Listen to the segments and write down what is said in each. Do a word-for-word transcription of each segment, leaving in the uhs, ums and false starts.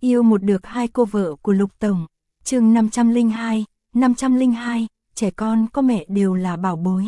Yêu một được hai cô vợ của Lục Tổng. Chương năm trăm lẻ hai, năm trăm lẻ hai, trẻ con có mẹ đều là bảo bối.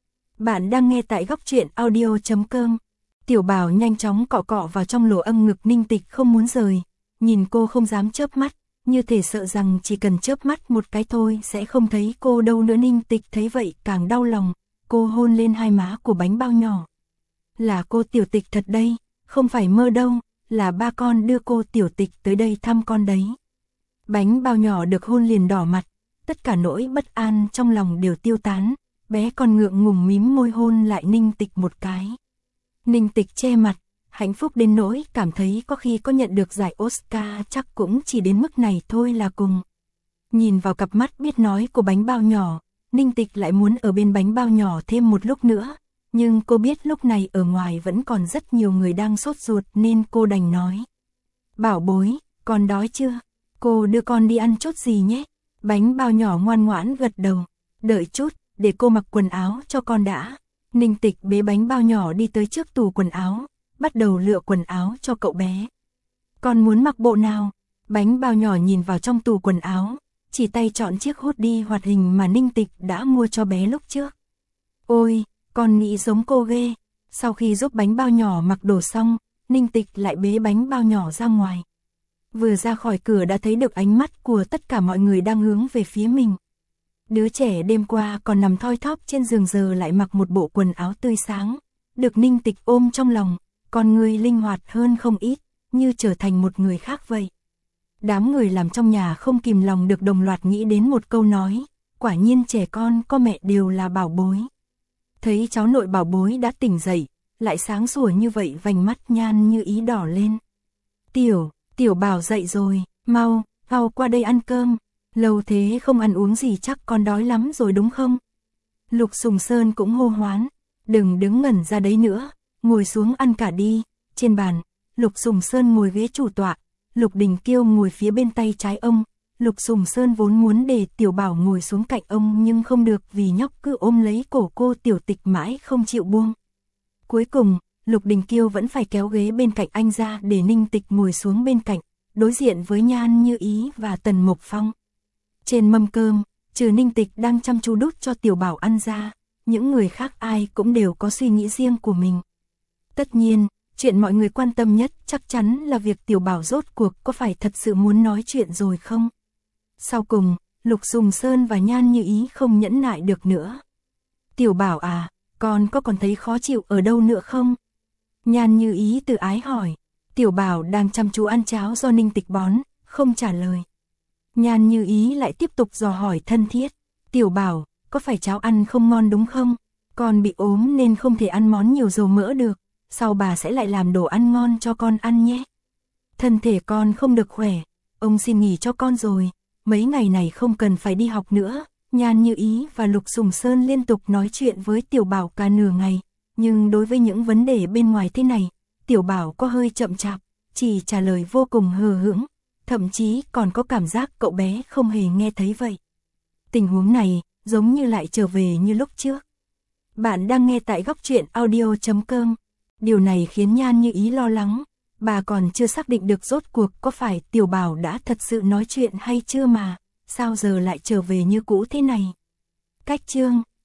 Bạn đang nghe tại góc truyện audio chấm com. Tiểu Bảo nhanh chóng cọ cọ vào trong lỗ âm ngực Ninh Tịch không muốn rời, nhìn cô không dám chớp mắt, như thể sợ rằng chỉ cần chớp mắt một cái thôi sẽ không thấy cô đâu nữa. Ninh Tịch thấy vậy càng đau lòng, cô hôn lên hai má của bánh bao nhỏ. Là cô Tiểu Tịch thật đây, không phải mơ đâu, là ba con đưa cô Tiểu Tịch tới đây thăm con đấy. Bánh bao nhỏ được hôn liền đỏ mặt, tất cả nỗi bất an trong lòng đều tiêu tán, bé con ngượng ngùng mím môi hôn lại Ninh Tịch một cái. Ninh Tịch che mặt, hạnh phúc đến nỗi cảm thấy có khi có nhận được giải Oscar chắc cũng chỉ đến mức này thôi là cùng. Nhìn vào cặp mắt biết nói của bánh bao nhỏ, Ninh Tịch lại muốn ở bên bánh bao nhỏ thêm một lúc nữa, nhưng cô biết lúc này ở ngoài vẫn còn rất nhiều người đang sốt ruột nên cô đành nói. Bảo bối, con đói chưa? Cô đưa con đi ăn chút gì nhé? Bánh bao nhỏ ngoan ngoãn gật đầu. Đợi chút, để cô mặc quần áo cho con đã. Ninh Tịch bế bánh bao nhỏ đi tới trước tủ quần áo, bắt đầu lựa quần áo cho cậu bé. Con muốn mặc bộ nào? Bánh bao nhỏ nhìn vào trong tủ quần áo, chỉ tay chọn chiếc hoodie hoạt hình mà Ninh Tịch đã mua cho bé lúc trước. Ôi, con nghĩ giống cô ghê. Sau khi giúp bánh bao nhỏ mặc đồ xong, Ninh Tịch lại bế bánh bao nhỏ ra ngoài. Vừa ra khỏi cửa đã thấy được ánh mắt của tất cả mọi người đang hướng về phía mình. Đứa trẻ đêm qua còn nằm thoi thóp trên giường giờ lại mặc một bộ quần áo tươi sáng, được Ninh Tịch ôm trong lòng, con người linh hoạt hơn không ít, như trở thành một người khác vậy. Đám người làm trong nhà không kìm lòng được đồng loạt nghĩ đến một câu nói, quả nhiên trẻ con có mẹ đều là bảo bối. Thấy cháu nội bảo bối đã tỉnh dậy, lại sáng sủa như vậy vành mắt Nhan Như Ý đỏ lên. Tiểu, Tiểu Bảo dậy rồi, mau, mau qua đây ăn cơm. Lâu thế không ăn uống gì chắc con đói lắm rồi đúng không? Lục Sùng Sơn cũng hô hoán, đừng đứng ngẩn ra đấy nữa, ngồi xuống ăn cả đi. Trên bàn, Lục Sùng Sơn ngồi ghế chủ tọa, Lục Đình Kiêu ngồi phía bên tay trái ông. Lục Sùng Sơn vốn muốn để Tiểu Bảo ngồi xuống cạnh ông nhưng không được vì nhóc cứ ôm lấy cổ cô Tiểu Tịch mãi không chịu buông. Cuối cùng, Lục Đình Kiêu vẫn phải kéo ghế bên cạnh anh ra để Ninh Tịch ngồi xuống bên cạnh, đối diện với Nhan Như Ý và Tần Mục Phong. Trên mâm cơm, trừ Ninh Tịch đang chăm chú đút cho Tiểu Bảo ăn ra, những người khác ai cũng đều có suy nghĩ riêng của mình. Tất nhiên, chuyện mọi người quan tâm nhất chắc chắn là việc Tiểu Bảo rốt cuộc có phải thật sự muốn nói chuyện rồi không? Sau cùng, Lục Sùng Sơn và Nhan Như Ý không nhẫn nại được nữa. Tiểu Bảo à, con có còn thấy khó chịu ở đâu nữa không? Nhan Như Ý tự ái hỏi. Tiểu Bảo đang chăm chú ăn cháo do Ninh Tịch bón, không trả lời. Nhan Như Ý lại tiếp tục dò hỏi thân thiết. Tiểu Bảo, có phải cháo ăn không ngon đúng không? Con bị ốm nên không thể ăn món nhiều dầu mỡ được, sau bà sẽ lại làm đồ ăn ngon cho con ăn nhé. Thân thể con không được khỏe, ông xin nghỉ cho con rồi, mấy ngày này không cần phải đi học nữa. Nhan Như Ý và Lục Sùng Sơn liên tục nói chuyện với Tiểu Bảo cả nửa ngày, nhưng đối với những vấn đề bên ngoài thế này, Tiểu Bảo có hơi chậm chạp, chỉ trả lời vô cùng hờ hững, thậm chí còn có cảm giác cậu bé không hề nghe thấy vậy. Tình huống này giống như lại trở về như lúc trước. Bạn đang nghe tại góc truyện audio chấm com. Điều này khiến Nhan Như Ý lo lắng, bà còn chưa xác định được rốt cuộc có phải Tiểu Bảo đã thật sự nói chuyện hay chưa mà, sao giờ lại trở về như cũ thế này. Cách chương